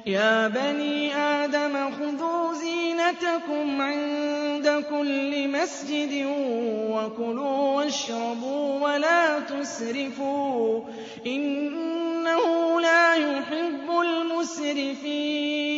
يَا بَنِي آدَمَ خُذُوا زِينَتَكُمْ عِندَ كُلِّ مَسْجِدٍ وَكُلُوا وَاشْرَبُوا وَلَا تُسْرِفُوا ۚ إِنَّهُ لَا يُحِبُّ الْمُسْرِفِينَ